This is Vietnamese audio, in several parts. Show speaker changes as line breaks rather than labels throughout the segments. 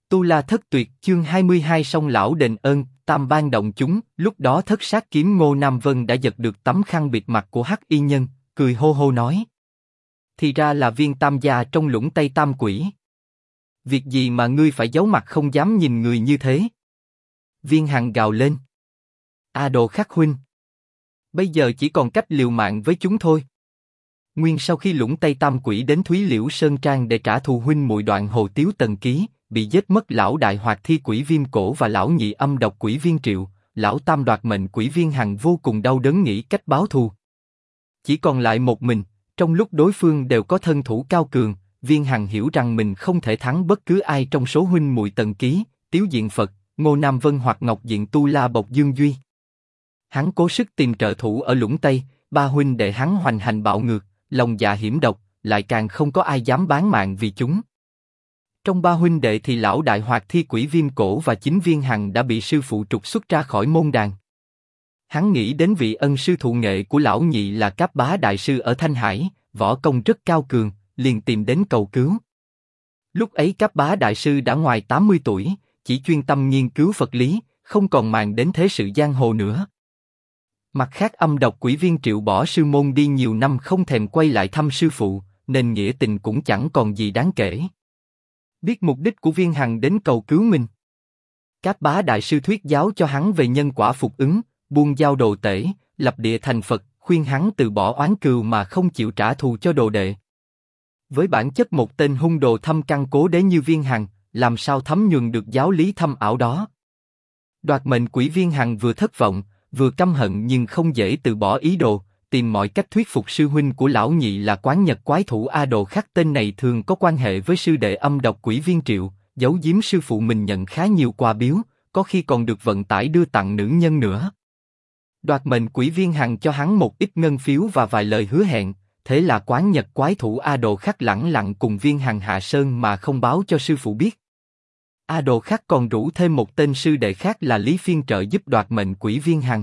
Tu La Thất Tuyệt chương 22 Song lão đền ơn, tam ban động chúng. Lúc đó Thất Sát Kiếm Ngô Nam Vân đã giật được tấm khăn bịt mặt của Hắc Y Nhân, cười hô hô nói: thì ra là Viên tam gia trong Lũng Tây Tam Quỷ. Việc gì mà ngươi phải giấu mặt không dám nhìn người như thế? Viên Hằng gào lên: A Đồ Khắc huynh, bây giờ chỉ còn cách liều mạng với chúng thôi. Nguyên sau khi Lũng Tây Tam Quỷ đến Thúy Liễu Sơn Trang để trả thù huynh muội Đoạn Hồ Tiếu Tần Ký, bị giết mất lão đại hoạt thi quỷ Viêm Cổ và lão nhị âm độc quỷ Viên Triệu, lão tam đoạt mệnh quỷ Viên Hằng vô cùng đau đớn nghĩ cách báo thù. Chỉ còn lại một mình, trong lúc đối phương đều có thân thủ cao cường, Viên Hằng hiểu rằng mình không thể thắng bất cứ ai trong số huynh muội Tần Ký, Tiếu Diện Phật, Ngô Nam Vân hoặc Ngọc Diện Tu La Bộc Dương Duy. Hắn cố sức tìm trợ thủ ở Lũng Tây, ba huynh đệ hắn hoành hành bạo ngược, lòng dạ hiểm độc, lại càng không có ai dám bán mạng vì chúng. Trong ba huynh đệ thì lão đại hoạt thi quỷ Viêm Cổ và chính Viên Hằng đã bị sư phụ trục xuất ra khỏi môn đàn. Hắn nghĩ đến vị ân sư thụ nghệ của lão nhị là Cáp Bá đại sư ở Thanh Hải, võ công rất cao cường, liền tìm đến cầu cứu. Lúc ấy Cáp Bá đại sư đã ngoài 80 tuổi, chỉ chuyên tâm nghiên cứu Phật lý, không còn màng đến thế sự giang hồ nữa. Mặt khác âm độc quỷ Viên Triệu bỏ sư môn đi nhiều năm không thèm quay lại thăm sư phụ, nên nghĩa tình cũng chẳng còn gì đáng kể. Biết mục đích của Viên Hằng đến cầu cứu mình, Cáp Bá đại sư thuyết giáo cho hắn về nhân quả phục ứng, buông giao đồ tể, lập địa thành Phật, khuyên hắn từ bỏ oán cừu mà không chịu trả thù cho đồ đệ. Với bản chất một tên hung đồ thâm căn cố đế như Viên Hằng, làm sao thấm nhuần được giáo lý thâm ảo đó? Đoạt mệnh quỷ Viên Hằng vừa thất vọng, vừa căm hận nhưng không dễ từ bỏ ý đồ, tìm mọi cách thuyết phục sư huynh của lão nhị là Quán Nhật quái thủ A Đồ Khắc. Tên này thường có quan hệ với sư đệ âm độc quỷ Viên Triệu, giấu giếm sư phụ mình nhận khá nhiều quà biếu, có khi còn được vận tải đưa tặng nữ nhân nữa. Đoạt mệnh quỷ Viên Hằng cho hắn một ít ngân phiếu và vài lời hứa hẹn, thế là Quán Nhật quái thủ A Đồ Khắc lẳng lặng cùng Viên Hằng hạ sơn mà không báo cho sư phụ biết. A Đồ Khắc còn rủ thêm một tên sư đệ khác là Lý Phiên trợ giúp đoạt mệnh quỷ Viên Hằng.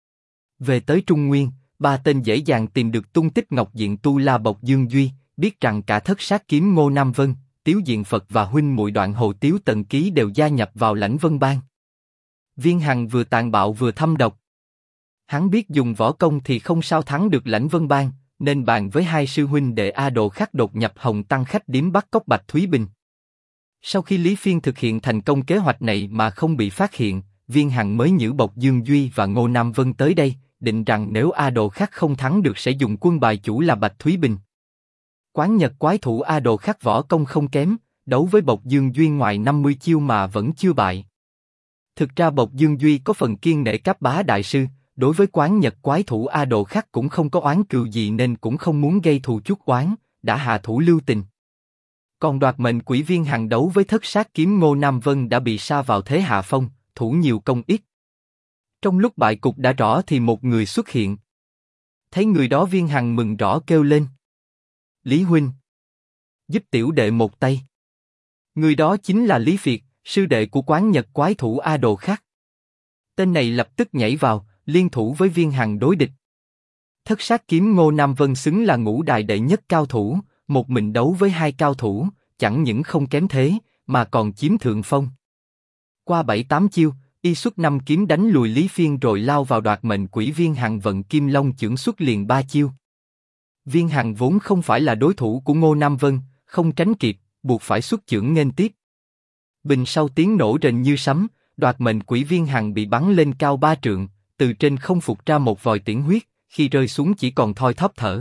Về tới Trung Nguyên, ba tên dễ dàng tìm được tung tích Ngọc Diện Tu La Bộc Dương Duy, biết rằng cả Thất Sát Kiếm Ngô Nam Vân, Tiếu Diện Phật và huynh muội Đoạn Hồ Tiếu Tần Ký đều gia nhập vào Lãnh Vân Bang. Viên Hằng vừa tàn bạo vừa thâm độc. Hắn biết dùng võ công thì không sao thắng được Lãnh Vân Bang, nên bàn với hai sư huynh đệ A Đồ Khắc đột nhập Hồng Tăng khách điếm bắt cóc Bạch Thúy Bình. Sau khi Lý Phiên thực hiện thành công kế hoạch này mà không bị phát hiện, Viên Hằng mới nhử Bộc Dương Duy và Ngô Nam Vân tới đây, định rằng nếu A Đồ Khắc không thắng được sẽ dùng quân bài chủ là Bạch Thúy Bình. Quán Nhật quái thủ A Đồ Khắc võ công không kém, đấu với Bộc Dương Duy ngoài 50 chiêu mà vẫn chưa bại. Thực ra Bộc Dương Duy có phần kiêng nể Cáp Bá đại sư, đối với Quán Nhật quái thủ A Đồ Khắc cũng không có oán cừu gì nên cũng không muốn gây thù chuốc oán, đã hạ thủ lưu tình. Còn đoạt mệnh quỷ Viên Hằng đấu với Thất Sát Kiếm Ngô Nam Vân đã bị sa vào thế hạ phong, thủ nhiều công ít. Trong lúc bại cục đã rõ thì một người xuất hiện. Thấy người đó Viên Hằng mừng rõ kêu lên: Lý huynh, giúp tiểu đệ một tay. Người đó chính là Lý Việt, sư đệ của Quán Nhật quái thủ A Đồ Khắc. Tên này lập tức nhảy vào, liên thủ với Viên Hằng đối địch. Thất Sát Kiếm Ngô Nam Vân xứng là ngũ đại đệ nhất cao thủ, một mình đấu với hai cao thủ, chẳng những không kém thế, mà còn chiếm thượng phong. Qua 7-8 chiêu, y xuất 5 kiếm đánh lùi Lý Phiên rồi lao vào đoạt mệnh quỷ Viên Hằng vận Kim Long chưởng xuất liền 3 chiêu. Viên Hằng vốn không phải là đối thủ của Ngô Nam Vân, không tránh kịp, buộc phải xuất chưởng nghênh tiếp. Bình sau tiếng nổ rền như sấm, đoạt mệnh quỷ Viên Hằng bị bắn lên cao 3 trượng, từ trên không phụt ra một vòi tiễn huyết, khi rơi xuống chỉ còn thoi thóp thở.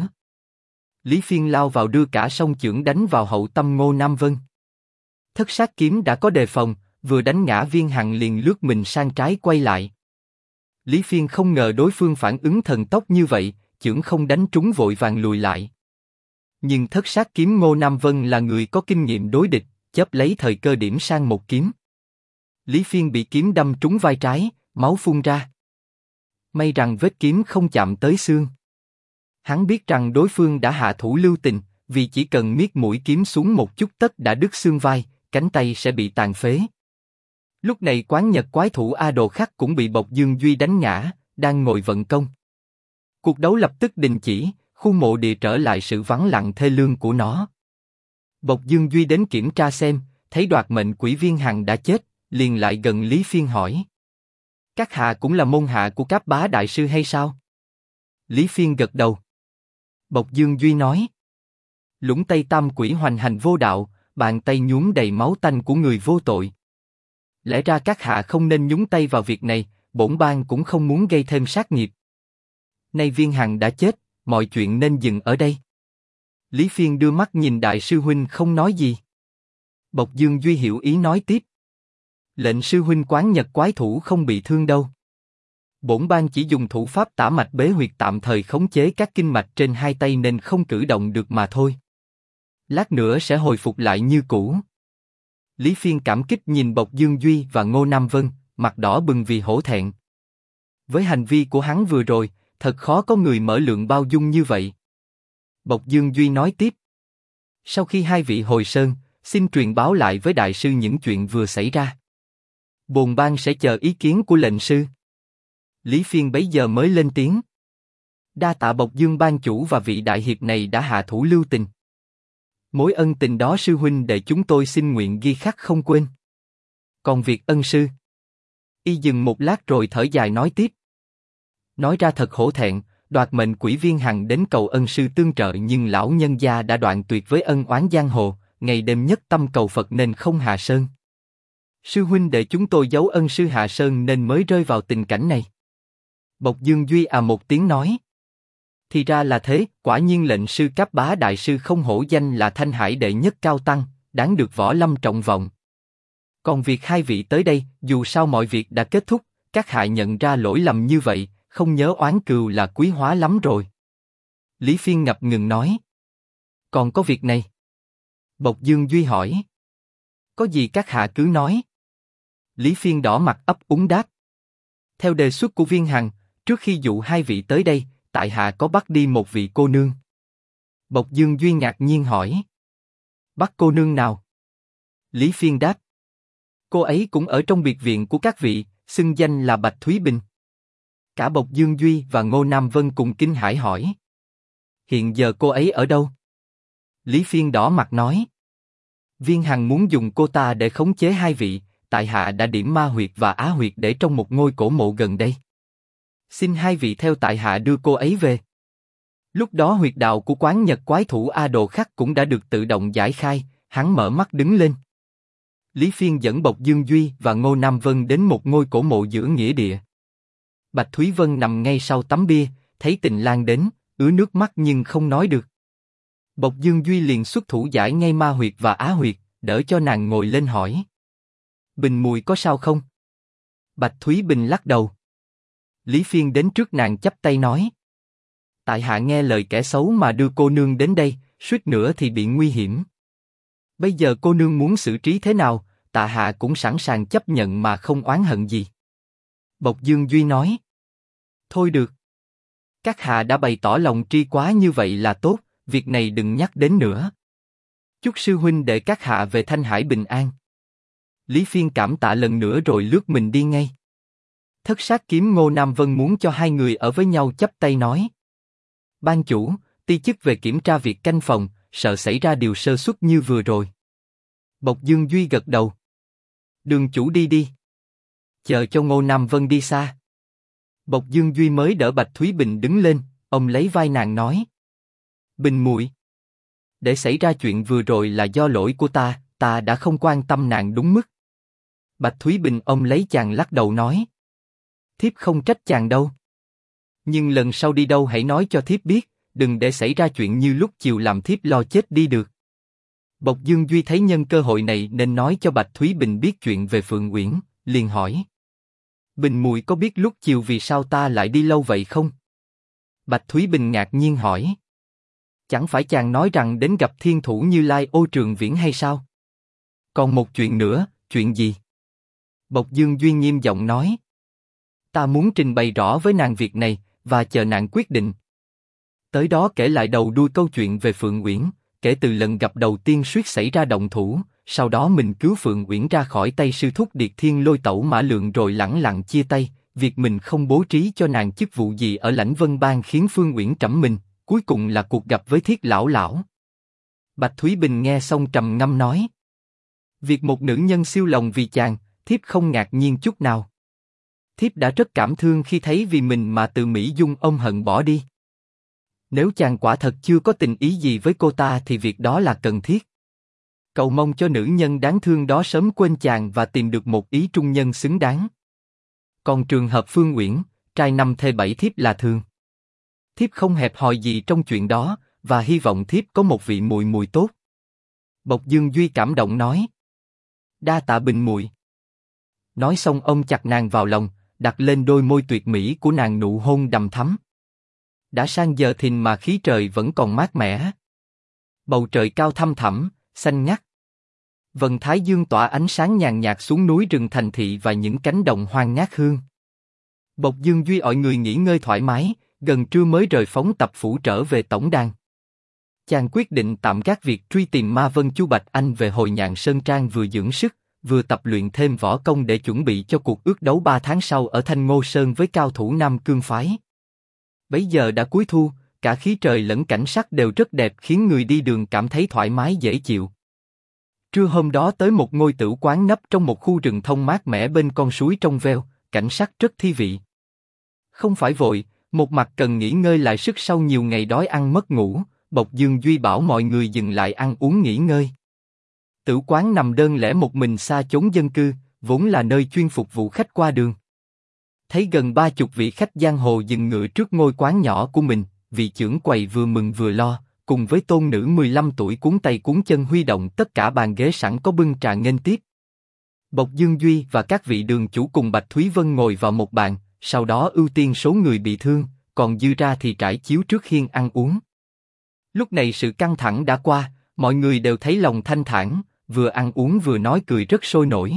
Lý Phiên lao vào đưa cả song chưởng đánh vào hậu tâm Ngô Nam Vân. Thất Sát Kiếm đã có đề phòng, vừa đánh ngã Viên Hằng liền lướt mình sang trái quay lại. Lý Phiên không ngờ đối phương phản ứng thần tốc như vậy, chưởng không đánh trúng vội vàng lùi lại. Nhưng Thất Sát Kiếm Ngô Nam Vân là người có kinh nghiệm đối địch, chớp lấy thời cơ điểm sang một kiếm. Lý Phiên bị kiếm đâm trúng vai trái, máu phun ra. May rằng vết kiếm không chạm tới xương. Hắn biết rằng đối phương đã hạ thủ lưu tình, vì chỉ cần miết mũi kiếm xuống một chút tất đã đứt xương vai, cánh tay sẽ bị tàn phế. Lúc này Quán Nhật quái thủ A Đồ Khắc cũng bị Bộc Dương Duy đánh ngã, đang ngồi vận công. Cuộc đấu lập tức đình chỉ, khu mộ địa trở lại sự vắng lặng thê lương của nó. Bộc Dương Duy đến kiểm tra xem, thấy đoạt mệnh quỷ Viên Hằng đã chết, liền lại gần Lý Phiên hỏi. Các hạ cũng là môn hạ của Cáp Bá đại sư hay sao? Lý Phiên gật đầu. Bộc Dương Duy nói. Lũng Tây Tam quỷ hoành hành vô đạo, bàn tay nhuốm đầy máu tanh của người vô tội. Lẽ ra các hạ không nên nhúng tay vào việc này, bổn bang cũng không muốn gây thêm sát nghiệp. Nay Viên Hằng đã chết, mọi chuyện nên dừng ở đây. Lý Phiên đưa mắt nhìn đại sư huynh không nói gì. Bộc Dương Duy hiểu ý nói tiếp. Lệnh sư huynh quán nhật quái thủ không bị thương đâu. Bổn bang chỉ dùng thủ pháp tả mạch bế huyệt tạm thời khống chế các kinh mạch trên hai tay nên không cử động được mà thôi. Lát nữa sẽ hồi phục lại như cũ. Lý Phiên cảm kích nhìn Bộc Dương Duy và Ngô Nam Vân, mặt đỏ bừng vì hổ thẹn. Với hành vi của hắn vừa rồi, thật khó có người mở lượng bao dung như vậy. Bộc Dương Duy nói tiếp. Sau khi hai vị hồi sơn, xin truyền báo lại với đại sư những chuyện vừa xảy ra. Bồn bang sẽ chờ ý kiến của lệnh sư. Lý Phiên bấy giờ mới lên tiếng. Đa tạ Bộc Dương ban chủ và vị đại hiệp này đã hạ thủ lưu tình. Mối ân tình đó sư huynh đệ chúng tôi xin nguyện ghi khắc không quên. Còn việc ân sư. Y dừng một lát rồi thở dài nói tiếp. Nói ra thật hổ thẹn, đoạt mệnh quỷ Viên Hằng đến cầu ân sư tương trợ nhưng lão nhân gia đã đoạn tuyệt với ân oán giang hồ, ngày đêm nhất tâm cầu Phật nên không hạ sơn. Sư huynh đệ chúng tôi giấu ân sư hạ sơn nên mới rơi vào tình cảnh này. Bộc Dương Duy một tiếng nói. Thì ra là thế, quả nhiên lệnh sư Cáp Bá đại sư không hổ danh là Thanh Hải đệ nhất cao tăng, đáng được võ lâm trọng vọng. Còn việc hai vị tới đây, dù sao mọi việc đã kết thúc, các hạ nhận ra lỗi lầm như vậy, không nhớ oán cừu là quý hóa lắm rồi. Lý Phiên ngập ngừng nói. Còn có việc này. Bộc Dương Duy hỏi. Có gì các hạ cứ nói. Lý Phiên đỏ mặt ấp úng đáp. Theo đề xuất của Viên Hằng, trước khi dụ hai vị tới đây, tại hạ có bắt đi một vị cô nương. Bộc Dương Duy ngạc nhiên hỏi. Bắt cô nương nào? Lý Phiên đáp. Cô ấy cũng ở trong biệt viện của các vị, xưng danh là Bạch Thúy Bình. Cả Bộc Dương Duy và Ngô Nam Vân cùng kinh hãi hỏi. Hiện giờ cô ấy ở đâu? Lý Phiên đỏ mặt nói. Viên Hằng muốn dùng cô ta để khống chế hai vị, tại hạ đã điểm ma huyệt và á huyệt để trong một ngôi cổ mộ gần đây. Xin hai vị theo tại hạ đưa cô ấy về. Lúc đó huyệt đạo của quán nhật quái thủ A Đồ Khắc cũng đã được tự động giải khai, hắn mở mắt đứng lên. Lý Phiên dẫn Bộc Dương Duy và Ngô Nam Vân đến một ngôi cổ mộ giữa nghĩa địa. Bạch Thúy Vân nằm ngay sau tấm bia, thấy Tình Lang đến, ứa nước mắt nhưng không nói được. Bộc Dương Duy liền xuất thủ giải ngay ma huyệt và á huyệt, đỡ cho nàng ngồi lên hỏi. Bình Mùi có sao không? Bạch Thúy Bình lắc đầu. Lý Phiên đến trước nàng chắp tay nói. Tại hạ nghe lời kẻ xấu mà đưa cô nương đến đây, suýt nữa thì bị nguy hiểm. Bây giờ cô nương muốn xử trí thế nào, tại hạ cũng sẵn sàng chấp nhận mà không oán hận gì. Bộc Dương Duy nói. Thôi được. Các hạ đã bày tỏ lòng tri quá như vậy là tốt, việc này đừng nhắc đến nữa. Chúc sư huynh để các hạ về Thanh Hải bình an. Lý Phiên cảm tạ lần nữa rồi lướt mình đi ngay. Thất Sát Kiếm Ngô Nam Vân muốn cho hai người ở với nhau chắp tay nói. Ban chủ, ti chức về kiểm tra việc canh phòng, sợ xảy ra điều sơ suất như vừa rồi. Bộc Dương Duy gật đầu. Đường chủ đi đi. Chờ cho Ngô Nam Vân đi xa. Bộc Dương Duy mới đỡ Bạch Thúy Bình đứng lên, ông lấy vai nàng nói. Bình muội, để xảy ra chuyện vừa rồi là do lỗi của ta, ta đã không quan tâm nàng đúng mức. Bạch Thúy Bình ông lấy chàng lắc đầu nói. Thiếp không trách chàng đâu. Nhưng lần sau đi đâu hãy nói cho thiếp biết, đừng để xảy ra chuyện như lúc chiều làm thiếp lo chết đi được. Bộc Dương Duy thấy nhân cơ hội này nên nói cho Bạch Thúy Bình biết chuyện về Phượng Uyển, liền hỏi. Bình muội có biết lúc chiều vì sao ta lại đi lâu vậy không? Bạch Thúy Bình ngạc nhiên hỏi. Chẳng phải chàng nói rằng đến gặp thiên thủ Như Lai Ô Trường Viễn hay sao? Còn một chuyện nữa, chuyện gì? Bộc Dương Duy nghiêm giọng nói. Ta muốn trình bày rõ với nàng việc này, và chờ nàng quyết định. Tới đó kể lại đầu đuôi câu chuyện về Phượng Uyển, kể từ lần gặp đầu tiên suýt xảy ra động thủ, sau đó mình cứu Phượng Uyển ra khỏi tay sư thúc Điệt Thiên Lôi Tẩu Mã Lượng rồi lẳng lặng chia tay, việc mình không bố trí cho nàng chức vụ gì ở Lãnh Vân Bang khiến Phương Uyển trẫm mình, cuối cùng là cuộc gặp với Thiết Lão Lão. Bạch Thúy Bình nghe xong trầm ngâm nói. Việc một nữ nhân siêu lòng vì chàng, thiếp không ngạc nhiên chút nào. Thiếp đã rất cảm thương khi thấy vì mình mà từ Mỹ Dung ôm hận bỏ đi. Nếu chàng quả thật chưa có tình ý gì với cô ta thì việc đó là cần thiết. Cầu mong cho nữ nhân đáng thương đó sớm quên chàng và tìm được một ý trung nhân xứng đáng. Còn trường hợp Phương Uyển, trai 5 thê 7 thiếp là thường. Thiếp không hẹp hòi gì trong chuyện đó, và hy vọng thiếp có một vị muội muội tốt. Bộc Dương Duy cảm động nói. Đa tạ Bình muội. Nói xong ông chặt nàng vào lòng, đặt lên đôi môi tuyệt mỹ của nàng nụ hôn đầm thắm. Đã sang giờ thìn mà khí trời vẫn còn mát mẻ. Bầu trời cao thăm thẳm, xanh ngắt. Vầng thái dương tỏa ánh sáng nhàn nhạt xuống núi rừng thành thị và những cánh đồng hoang ngát hương. Bộc Dương Duy ỏi người nghỉ ngơi thoải mái, gần trưa mới rời phóng tập phủ trở về tổng đàn. Chàng quyết định tạm gác việc truy tìm Ma Vân Chu Bạch Anh về hồi Nhạn Sơn Trang, vừa dưỡng sức, vừa tập luyện thêm võ công để chuẩn bị cho cuộc ước đấu 3 tháng sau ở Thanh Ngô Sơn với cao thủ Nam Cương phái. Bấy giờ đã cuối thu, cả khí trời lẫn cảnh sắc đều rất đẹp khiến người đi đường cảm thấy thoải mái dễ chịu. Trưa hôm đó tới một ngôi tửu quán nấp trong một khu rừng thông mát mẻ bên con suối trong veo, cảnh sắc rất thi vị. Không phải vội, một mặt cần nghỉ ngơi lại sức sau nhiều ngày đói ăn mất ngủ, Bộc Dương Duy bảo mọi người dừng lại ăn uống nghỉ ngơi. Tửu quán nằm đơn lẻ một mình xa chốn dân cư, vốn là nơi chuyên phục vụ khách qua đường. Thấy gần 30 vị khách giang hồ dừng ngựa trước ngôi quán nhỏ của mình, vị trưởng quầy vừa mừng vừa lo, cùng với tôn nữ 15 tuổi cuốn tay cuốn chân huy động tất cả bàn ghế sẵn có bưng trà nghênh tiếp. Bộc Dương Duy và các vị đường chủ cùng Bạch Thúy Vân ngồi vào một bàn, sau đó ưu tiên số người bị thương, còn dư ra thì trải chiếu trước hiên ăn uống. Lúc này sự căng thẳng đã qua, mọi người đều thấy lòng thanh thản, vừa ăn uống vừa nói cười rất sôi nổi.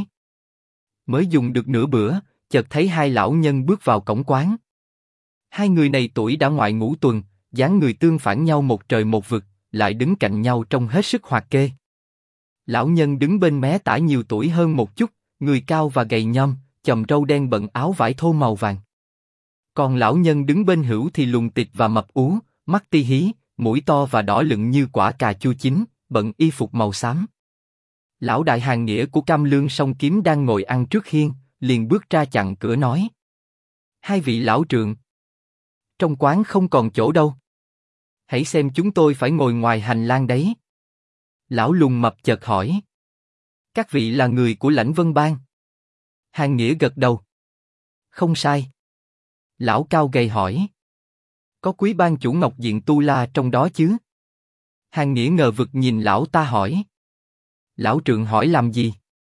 Mới dùng được nửa bữa, chợt thấy hai lão nhân bước vào cổng quán. Hai người này tuổi đã ngoại ngũ tuần, dáng người tương phản nhau một trời một vực, lại đứng cạnh nhau trông hết sức hoạt kê. Lão nhân đứng bên mé tả nhiều tuổi hơn một chút, người cao và gầy nhom, chòm râu đen bận áo vải thô màu vàng. Còn lão nhân đứng bên hữu thì lùn tịt và mập ú, mắt ti hí, mũi to và đỏ lựng như quả cà chua chín, bận y phục màu xám. Lão đại hàng nghĩa của Cam Lương song kiếm đang ngồi ăn trước hiên, liền bước ra chặn cửa nói: hai vị lão trượng, trong quán không còn chỗ đâu. Hãy xem chúng tôi phải ngồi ngoài hành lang đấy. Lão lùn mập chợt hỏi: các vị là người của Lãnh Vân Bang? Hàng nghĩa gật đầu: không sai. Lão cao gầy hỏi: có quý ban chủ Ngọc Diện Tu La trong đó chứ? Hàng nghĩa ngờ vực nhìn lão ta hỏi: lão trượng hỏi làm gì?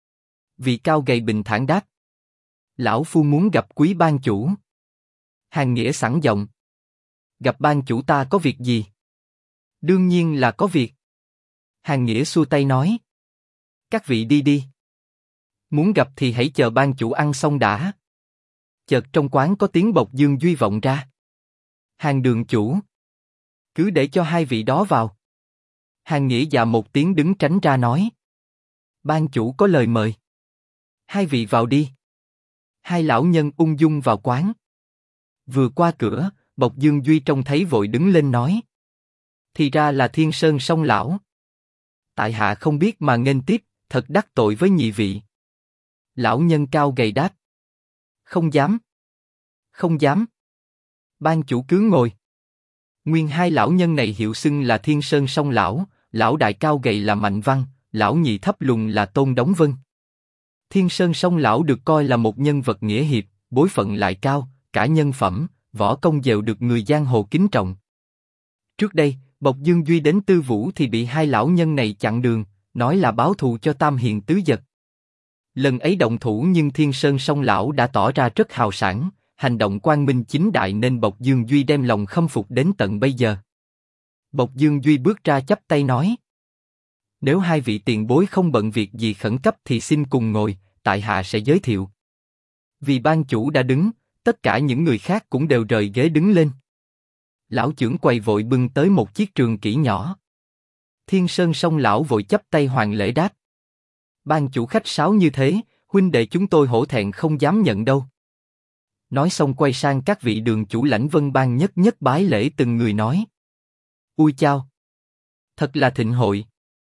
Vị cao gầy bình thản đáp: lão phu muốn gặp quý ban chủ. Hàng nghĩa sẵn giọng: gặp ban chủ ta có việc gì? Đương nhiên là có việc. Hàng nghĩa xua tay nói: các vị đi đi. Muốn gặp thì hãy chờ ban chủ ăn xong đã. Chợt trong quán có tiếng Bộc Dương Duy vọng ra: Hàng đường chủ, cứ để cho hai vị đó vào. Hàng nghĩa dạ một tiếng đứng tránh ra nói: ban chủ có lời mời. Hai vị vào đi. Hai lão nhân ung dung vào quán. Vừa qua cửa, Bộc Dương Duy trông thấy vội đứng lên nói: thì ra là Thiên Sơn Song lão. Tại hạ không biết mà nghênh tiếp, thật đắc tội với nhị vị. Lão nhân cao gầy đáp: không dám. Không dám. Ban chủ cứ ngồi. Nguyên hai lão nhân này hiệu xưng là Thiên Sơn Song lão, lão đại cao gầy là Mạnh Văn, lão nhị thấp lùn là Tôn Đống Vân. Thiên Sơn Song lão được coi là một nhân vật nghĩa hiệp, bối phận lại cao, cả nhân phẩm, võ công đều được người giang hồ kính trọng. Trước đây, Bộc Dương Duy đến Tư Vũ thì bị hai lão nhân này chặn đường, nói là báo thù cho Tam Hiền Tứ Dật. Lần ấy động thủ nhưng Thiên Sơn Song lão đã tỏ ra rất hào sảng, hành động quang minh chính đại nên Bộc Dương Duy đem lòng khâm phục đến tận bây giờ. Bộc Dương Duy bước ra chắp tay nói: nếu hai vị tiền bối không bận việc gì khẩn cấp thì xin cùng ngồi, tại hạ sẽ giới thiệu. Vì ban chủ đã đứng, tất cả những người khác cũng đều rời ghế đứng lên. Lão trưởng quầy vội bưng tới một chiếc trường kỷ nhỏ. Thiên Sơn Song lão vội chắp tay hoàn lễ đáp: ban chủ khách sáo như thế, huynh đệ chúng tôi hổ thẹn không dám nhận đâu. Nói xong quay sang các vị đường chủ Lãnh Vân Bang nhất nhất bái lễ từng người nói: ui chao, thật là thịnh hội.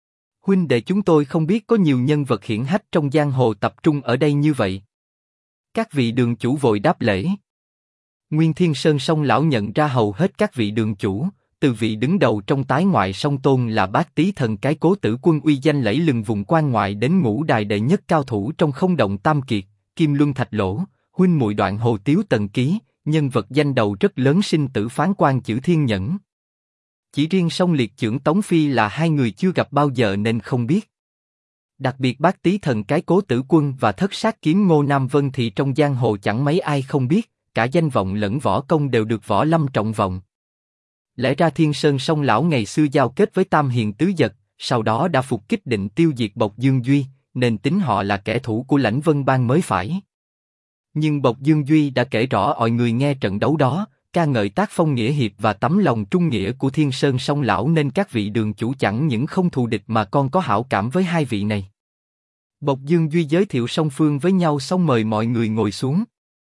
Huynh đệ chúng tôi không biết có nhiều nhân vật hiển hách trong giang hồ tập trung ở đây như vậy. Các vị đường chủ vội đáp lễ. Nguyên Thiên Sơn Song lão nhận ra hầu hết các vị đường chủ, từ vị đứng đầu trong tái ngoại Song Tôn là Bát Tý Thần cái Cố Tử Quân uy danh lẫy lừng vùng quan ngoại đến ngũ đài đệ nhất cao thủ trong không động Tam Kiệt, Kim Luân Thạch Lỗ, huynh muội Đoạn Hồ Tiếu Tần Ký, nhân vật danh đầu rất lớn sinh tử phán quan chữ Thiên Nhẫn. Chỉ riêng Song Liệt Chưởng Tống Phi là hai người chưa gặp bao giờ nên không biết. Đặc biệt Bát Tý Thần cái Cố Tử Quân và Thất Sát Kiếm Ngô Nam Vân thì trong giang hồ chẳng mấy ai không biết, cả danh vọng lẫn võ công đều được Võ Lâm trọng vọng. Lẽ ra Thiên Sơn Song lão ngày xưa giao kết với Tam Hiền Tứ Dật, sau đó đã phục kích định tiêu diệt Bộc Dương Duy, nên tính họ là kẻ thù của Lãnh Vân Bang mới phải. Nhưng Bộc Dương Duy đã kể rõ mọi người nghe trận đấu đó, ca ngợi tác phong nghĩa hiệp và tấm lòng trung nghĩa của Thiên Sơn Song lão nên các vị đường chủ chẳng những không thù địch mà còn có hảo cảm với hai vị này. Bộc Dương Duy giới thiệu song phương với nhau xong mời mọi người ngồi xuống.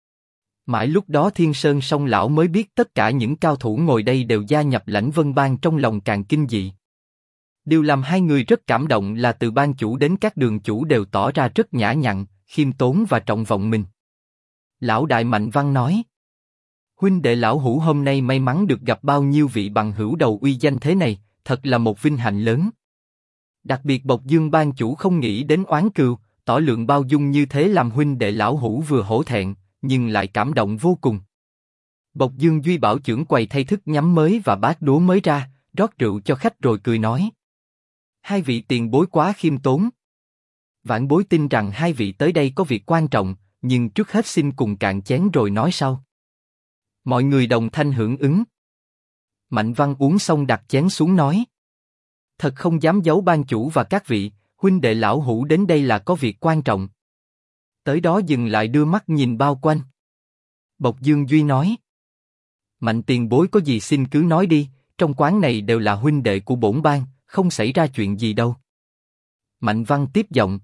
Mãi lúc đó Thiên Sơn Song lão mới biết tất cả những cao thủ ngồi đây đều gia nhập Lãnh Vân Bang, trong lòng càng kinh dị. Điều làm hai người rất cảm động là từ ban chủ đến các đường chủ đều tỏ ra rất nhã nhặn, khiêm tốn và trọng vọng mình. Lão đại Mạnh Văn nói: huynh đệ lão hữu hôm nay may mắn được gặp bao nhiêu vị bằng hữu đầu uy danh thế này, thật là một vinh hạnh lớn. Đặc biệt Bộc Dương ban chủ không nghĩ đến oán cừu, tỏ lượng bao dung như thế làm huynh đệ lão hữu vừa hổ thẹn, nhưng lại cảm động vô cùng. Bộc Dương Duy bảo trưởng quầy thay thức nhắm mới và bát đũa mới ra, rót rượu cho khách rồi cười nói: hai vị tiền bối quá khiêm tốn. Vãn bối tin rằng hai vị tới đây có việc quan trọng, nhưng trước hết xin cùng cạn chén rồi nói sau. Mọi người đồng thanh hưởng ứng. Mạnh Văn uống xong đặt chén xuống nói: thật không dám giấu ban chủ và các vị, huynh đệ lão hữu đến đây là có việc quan trọng. Tới đó dừng lại đưa mắt nhìn bao quanh. Bộc Dương Duy nói: Mạnh tiền bối có gì xin cứ nói đi, trong quán này đều là huynh đệ của bổn bang, không xảy ra chuyện gì đâu. Mạnh Văn tiếp giọng: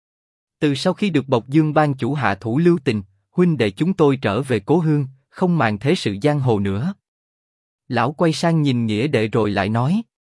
từ sau khi được Bộc Dương ban chủ hạ thủ lưu tình, huynh đệ chúng tôi trở về cố hương, không màng thế sự giang hồ nữa. Lão quay sang nhìn nghĩa đệ rồi lại nói: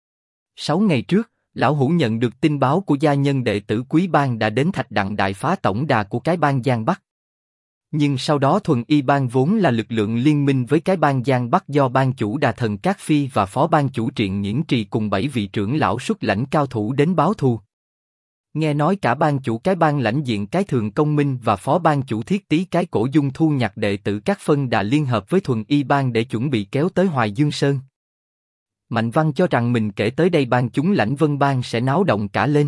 6 ngày trước, lão hữu nhận được tin báo của gia nhân đệ tử quý bang đã đến Thạch Đặng đại phá tổng đà của cái bang Giang Bắc. Nhưng sau đó Thuần Y bang vốn là lực lượng liên minh với cái bang Giang Bắc do bang chủ Đà Thần Cát Phi và phó bang chủ Triện Nghiễn Trì cùng 7 vị trưởng lão xuất lãnh cao thủ đến báo thù. Nghe nói cả bang chủ cái bang Lãnh Diện cái Thường Công Minh và phó bang chủ Thiết Tý cái Cổ Dung thu nhặt đệ tử các phân đà liên hợp với Thuần Y bang để chuẩn bị kéo tới Hoài Dương Sơn. Mạnh Văn cho rằng mình kể tới đây bang chúng Lãnh Vân bang sẽ náo động cả lên.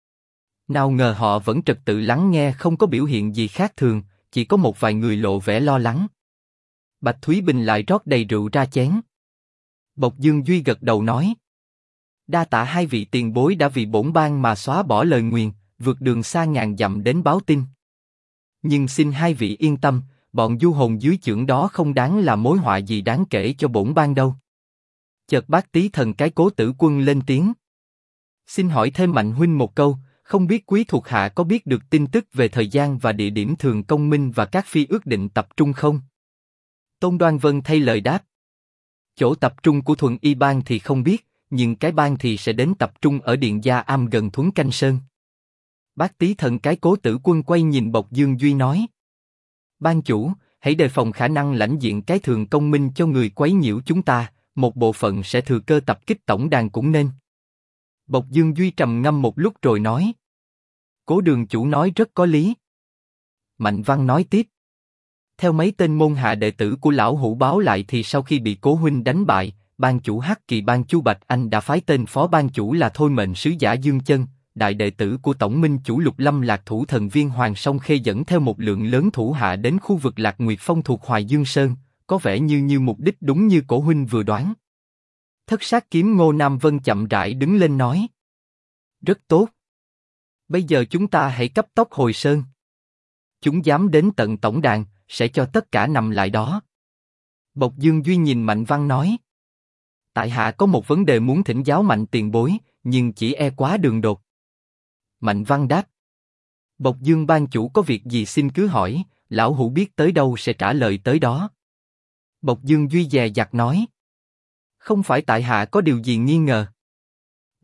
Nào ngờ họ vẫn trật tự lắng nghe, không có biểu hiện gì khác thường, chỉ có một vài người lộ vẻ lo lắng. Bạch Thúy Bình lại rót đầy rượu ra chén. Bộc Dương Duy gật đầu nói: đa tạ hai vị tiền bối đã vì bổn bang mà xóa bỏ lời nguyền, vượt đường xa ngàn dặm đến báo tin. Nhưng xin hai vị yên tâm, bọn du hồn dưới chưởng đó không đáng là mối họa gì đáng kể cho bổn bang đâu. Chợt Bát Tý Thần cái Cố Tử Quân lên tiếng: xin hỏi thêm Mạnh huynh một câu, không biết quý thuộc hạ có biết được tin tức về thời gian và địa điểm Thường Công Minh và các phi ước định tập trung không? Tôn Đoan Vân thay lời đáp: chỗ tập trung của Thuần Y bang thì không biết, nhưng cái bang thì sẽ đến tập trung ở Điện Gia Am gần Thuấn Canh Sơn. Bát Tý Thần cái Cố Tử Quân quay nhìn Bộc Dương Duy nói: ban chủ, hãy đề phòng khả năng Lãnh Diện cái Thường Công Minh cho người quấy nhiễu chúng ta, một bộ phận sẽ thừa cơ tập kích tổng đàn cũng nên. Bộc Dương Duy trầm ngâm một lúc rồi nói: Cố đường chủ nói rất có lý. Mạnh Văn nói tiếp: theo mấy tên môn hạ đệ tử của lão hữu báo lại thì sau khi bị Cố huynh đánh bại, ban chủ Hắc Kỳ bang Chu Bạch Anh đã phái tên phó ban chủ là Thôi Mệnh sứ giả Dương Chân, đại đệ tử của tổng minh chủ Lục Lâm Lạc Thủ Thần Viên Hoàng Song Khê dẫn theo một lượng lớn thủ hạ đến khu vực Lạc Nguyệt Phong thuộc Hoài Dương Sơn, có vẻ như mục đích đúng như Cố huynh vừa đoán. Thất Sát Kiếm Ngô Nam Vân chậm rãi đứng lên nói: rất tốt. Bây giờ chúng ta hãy cấp tốc hồi sơn. Chúng dám đến tận tổng đàn, sẽ cho tất cả nằm lại đó. Bộc Dương Duy nhìn Mạnh Văn nói: tại hạ có một vấn đề muốn thỉnh giáo Mạnh tiền bối, nhưng chỉ e quá đường đột. Mạnh Văn đáp: Bộc Dương ban chủ có việc gì xin cứ hỏi, lão hữu biết tới đâu sẽ trả lời tới đó. Bộc Dương Duy dè dặt nói: không phải tại hạ có điều gì nghi ngờ.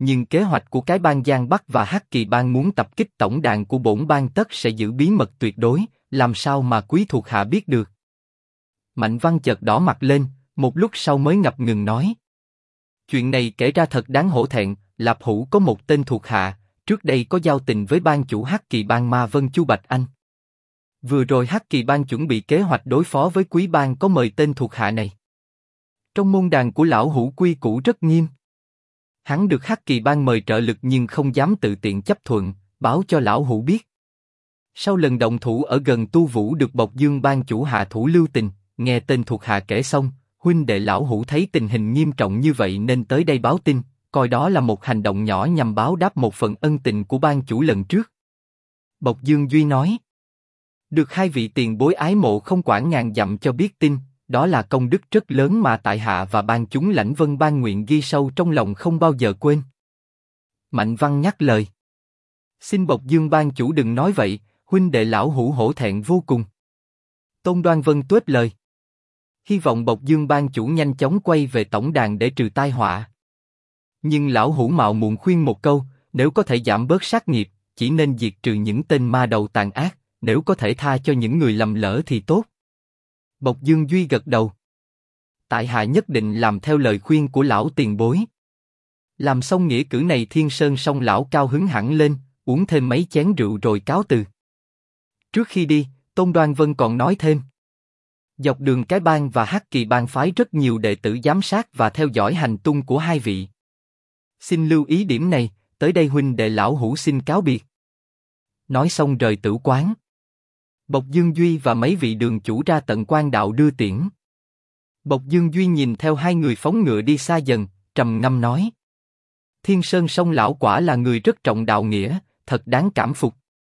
nhưng kế hoạch của cái bang Giang Bắc và Hắc Kỳ bang muốn tập kích tổng đàn của bổn bang tất sẽ giữ bí mật tuyệt đối, làm sao mà quý thuộc hạ biết được? Mạnh Văn chợt đỏ mặt lên, một lúc sau mới ngập ngừng nói. Chuyện này kể ra thật đáng hổ thẹn, Lạp Hữu có một tên thuộc hạ, trước đây có giao tình với bang chủ Hắc Kỳ bang Ma Vân Chu Bạch Anh. Vừa rồi Hắc Kỳ bang chuẩn bị kế hoạch đối phó với Quý bang có mời tên thuộc hạ này. Trong môn đàn của lão Hữu quy củ rất nghiêm. Hắn được Hắc Kỳ bang mời trợ lực nhưng không dám tự tiện chấp thuận, báo cho lão Hữu biết. Sau lần động thủ ở gần Tu Vũ được Bộc Dương bang chủ hạ thủ lưu tình, nghe tên thuộc hạ kể xong, huynh đệ lão Hữu thấy tình hình nghiêm trọng như vậy nên tới đây báo tin, coi đó là một hành động nhỏ nhằm báo đáp một phần ân tình của bang chủ lần trước. Bộc Dương Duy nói. Được hai vị tiền bối ái mộ không quản ngàn dặm cho biết tin, đó là công đức rất lớn mà tại hạ và ban chúng Lãnh Vân Bang nguyện ghi sâu trong lòng không bao giờ quên. Mạnh Văn nhắc lời. Xin Bộc Dương bang chủ đừng nói vậy, huynh đệ lão Hữu hổ thẹn vô cùng. Tôn Đoan Vân tuết lời. Hy vọng Bộc Dương bang chủ nhanh chóng quay về tổng đàn để trừ tai họa. Nhưng lão Hữu mạo muội khuyên một câu, nếu có thể giảm bớt sát nghiệp, chỉ nên diệt trừ những tên ma đầu tàn ác, nếu có thể tha cho những người lầm lỡ thì tốt. Bộc Dương Duy gật đầu. Tại hạ nhất định làm theo lời khuyên của lão tiền bối. Làm xong nghĩa cử này Thiên Sơn Song lão cao hứng hẳn lên, uống thêm mấy chén rượu rồi cáo từ. Trước khi đi, Tôn Đoan Vân còn nói thêm. Dọc đường cái bang và Hắc Kỳ bang phái rất nhiều đệ tử giám sát và theo dõi hành tung của hai vị. Xin lưu ý điểm này, tới đây huynh đệ lão Hữu xin cáo biệt. Nói xong rời tử quán. Bộc Dương Duy và mấy vị đường chủ ra tận quan đạo đưa tiễn. Bộc Dương Duy nhìn theo hai người phóng ngựa đi xa dần, trầm ngâm nói. Thiên Sơn Song lão quả là người rất trọng đạo nghĩa, thật đáng cảm phục.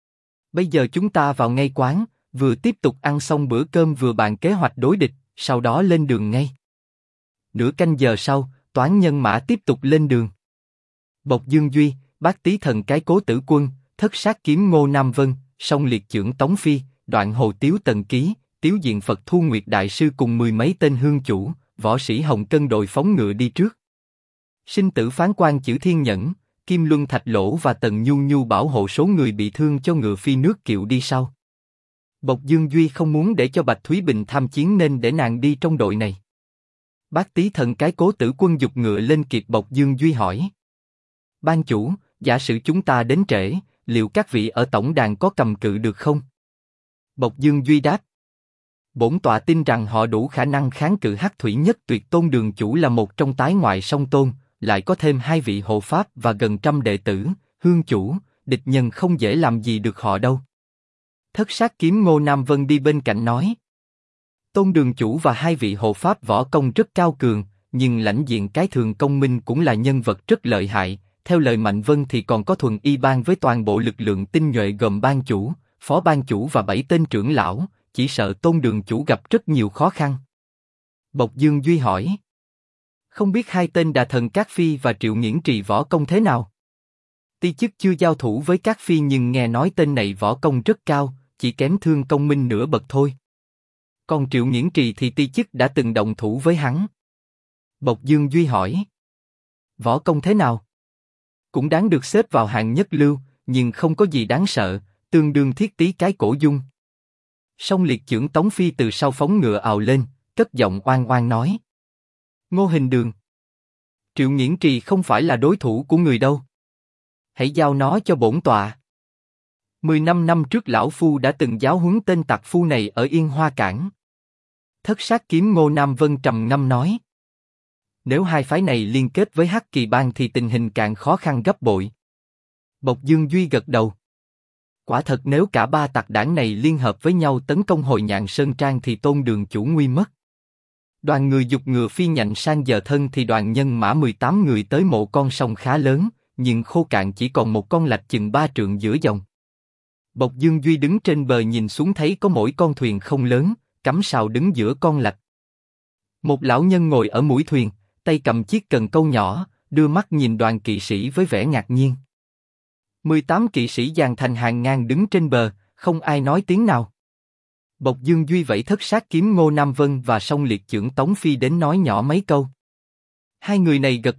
Bây giờ chúng ta vào ngay quán, vừa tiếp tục ăn xong bữa cơm vừa bàn kế hoạch đối địch, sau đó lên đường ngay. Nửa canh giờ sau, toán nhân mã tiếp tục lên đường. Bộc Dương Duy, Bát Tý Thần cái Cố Tử Quân, Thất Sát Kiếm Ngô Nam Vân, Song Liệt Chưởng Tống Phi, Đoạn Hồ Tiếu Tần Ký, Tiếu Diện Phật Thu Nguyệt Đại Sư cùng mười mấy tên hương chủ, võ sĩ Hồng Cân đội phóng ngựa đi trước. Sinh Tử Phán Quan Chử Thiên Nhẫn, Kim Luân Thạch Lỗ và Tần Nhu Nhu bảo hộ số người bị thương cho ngựa phi nước kiệu đi sau. Bộc Dương Duy không muốn để cho Bạch Thúy Bình tham chiến nên để nàng đi trong đội này. Bát Tý Thần cái Cố Tử Quân giục ngựa lên kịp Bộc Dương Duy hỏi. Ban chủ, giả sử chúng ta đến trễ, liệu các vị ở tổng đàn có cầm cự được không? Bộc Dương Duy đáp. Bổn tọa tin rằng họ đủ khả năng kháng cự Hắc Thủy Nhất Tuyệt Tôn đường chủ là một trong tái ngoại song tôn, lại có thêm hai vị hộ pháp và gần trăm đệ tử, hương chủ, địch nhân không dễ làm gì được họ đâu. Thất Sát Kiếm Ngô Nam Vân đi bên cạnh nói. Tôn đường chủ và hai vị hộ pháp võ công rất cao cường, nhưng lãnh diện cái Thường Công Minh cũng là nhân vật rất lợi hại. Theo lời Mạnh Vân thì còn có Thuần Y bang với toàn bộ lực lượng tinh nhuệ gồm ban chủ, phó ban chủ và 7 tên trưởng lão, chỉ sợ Tôn đường chủ gặp rất nhiều khó khăn. Bộc Dương Duy hỏi. Không biết hai tên Đà Thần Cát Phi và Triệu Nghiễn Trì võ công thế nào? Tuy chức chưa giao thủ với Cát Phi nhưng nghe nói tên này võ công rất cao, chỉ kém Thương Công Minh nửa bậc thôi. Còn Triệu Nghiễn Trì thì tuy chức đã từng động thủ với hắn. Bộc Dương Duy hỏi. Võ công thế nào? Cũng đáng được xếp vào hạng nhất lưu, nhưng không có gì đáng sợ, tương đương Thiết Tý cái Cổ Dung. Song Liệt Chưởng Tống Phi từ sau phóng ngựa ào lên, cất giọng oan oan nói. Ngô Hình Đường, Triệu Nghiễn Trì không phải là đối thủ của người đâu. Hãy giao nó cho bổn tọa. 15 năm trước lão phu đã từng giáo huấn tên tặc phu này ở Yên Hoa Cảng. Thất Sát Kiếm Ngô Nam Vân trầm ngâm nói. Nếu hai phái này liên kết với Hắc Kỳ bang thì tình hình càng khó khăn gấp bội. Bộc Dương Duy gật đầu. Quả thật nếu cả ba tặc đảng này liên hợp với nhau tấn công Hồi Nhạn Sơn Trang thì Tôn đường chủ nguy mất. Đoàn người giục ngựa phi nhạnh sang giờ thân thì đoàn nhân mã 18 người tới một con sông khá lớn, nhưng khô cạn chỉ còn một con lạch chừng 3 trượng giữa dòng. Bộc Dương Duy đứng trên bờ nhìn xuống thấy có mỗi con thuyền không lớn, cắm sào đứng giữa con lạch. Một lão nhân ngồi ở mũi thuyền, tay cầm chiếc cần câu nhỏ, đưa mắt nhìn đoàn kỵ sĩ với vẻ ngạc nhiên. 18 kỵ sĩ dàn thành hàng ngang đứng trên bờ, không ai nói tiếng nào. Bộc Dương Duy vẫy Thất Sát Kiếm Ngô Nam Vân và Song Liệt Chưởng Tống Phi đến nói nhỏ mấy câu. Hai người này gật đầu,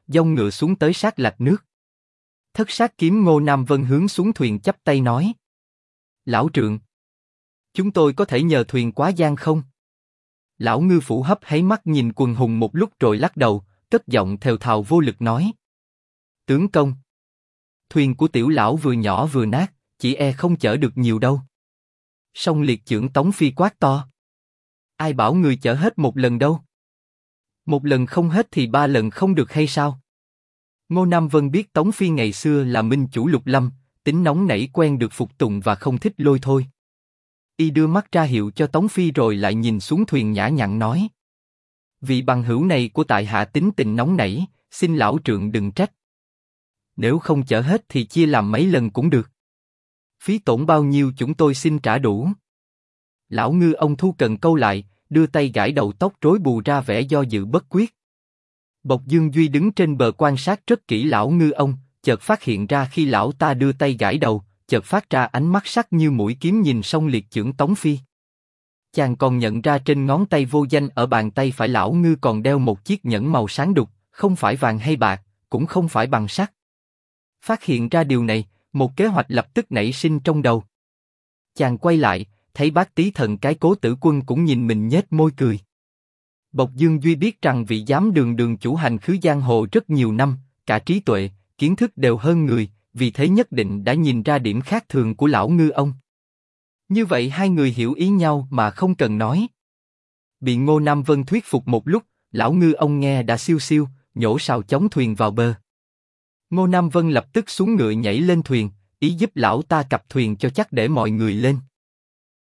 dông ngựa xuống tới sát lạch nước. Thất sát kiếm Ngô Nam Vân hướng xuống thuyền chắp tay nói: Lão trượng, chúng tôi có thể nhờ thuyền quá giang không? Lão ngư phủ hấp háy mắt nhìn quần hùng một lúc rồi lắc đầu, cất giọng thều thào vô lực nói: Tướng công, thuyền của tiểu lão vừa nhỏ vừa nát, chỉ e không chở được nhiều đâu. Song liệt chưởng Tống Phi quát to: Ai bảo người chở hết một lần đâu? Một lần không hết thì 3 lần không được hay sao? Ngô Nam Vân biết Tống Phi ngày xưa là minh chủ Lục Lâm, tính nóng nảy quen được phục tùng và không thích lôi thôi. Y đưa mắt ra hiệu cho Tống Phi rồi lại nhìn xuống thuyền nhã nhặn nói: Vị bằng hữu này của tại hạ tính tình nóng nảy, xin lão trượng đừng trách. Nếu không chở hết thì chia làm mấy lần cũng được. Phí tổn bao nhiêu chúng tôi xin trả đủ. Lão ngư ông thu cần câu lại, đưa tay gãi đầu tóc rối bù ra vẻ do dự bất quyết. Bộc Dương Duy đứng trên bờ quan sát rất kỹ lão ngư ông, chợt phát hiện ra khi lão ta đưa tay gãi đầu, chợt phát ra ánh mắt sắc như mũi kiếm nhìn song liệt chưởng Tống Phi. Chàng còn nhận ra trên ngón tay vô danh ở bàn tay phải lão ngư còn đeo một chiếc nhẫn màu sáng đục, không phải vàng hay bạc, cũng không phải bằng sắt. Phát hiện ra điều này, một kế hoạch lập tức nảy sinh trong đầu. Chàng quay lại, thấy bác Tý Thần cái Cố Tử Quân cũng nhìn mình nhếch môi cười. Bộc Dương Duy biết rằng vị giám đường chủ hành khứ giang hồ rất nhiều năm, cả trí tuệ, kiến thức đều hơn người, vì thế nhất định đã nhìn ra điểm khác thường của lão ngư ông. Như vậy hai người hiểu ý nhau mà không cần nói. Bị Ngô Nam Vân thuyết phục một lúc, lão ngư ông nghe đã xiu xiu, nhổ sào chống thuyền vào bờ. Ngô Nam Vân lập tức xuống ngựa nhảy lên thuyền, ý giúp lão ta cặp thuyền cho chắc để mọi người lên.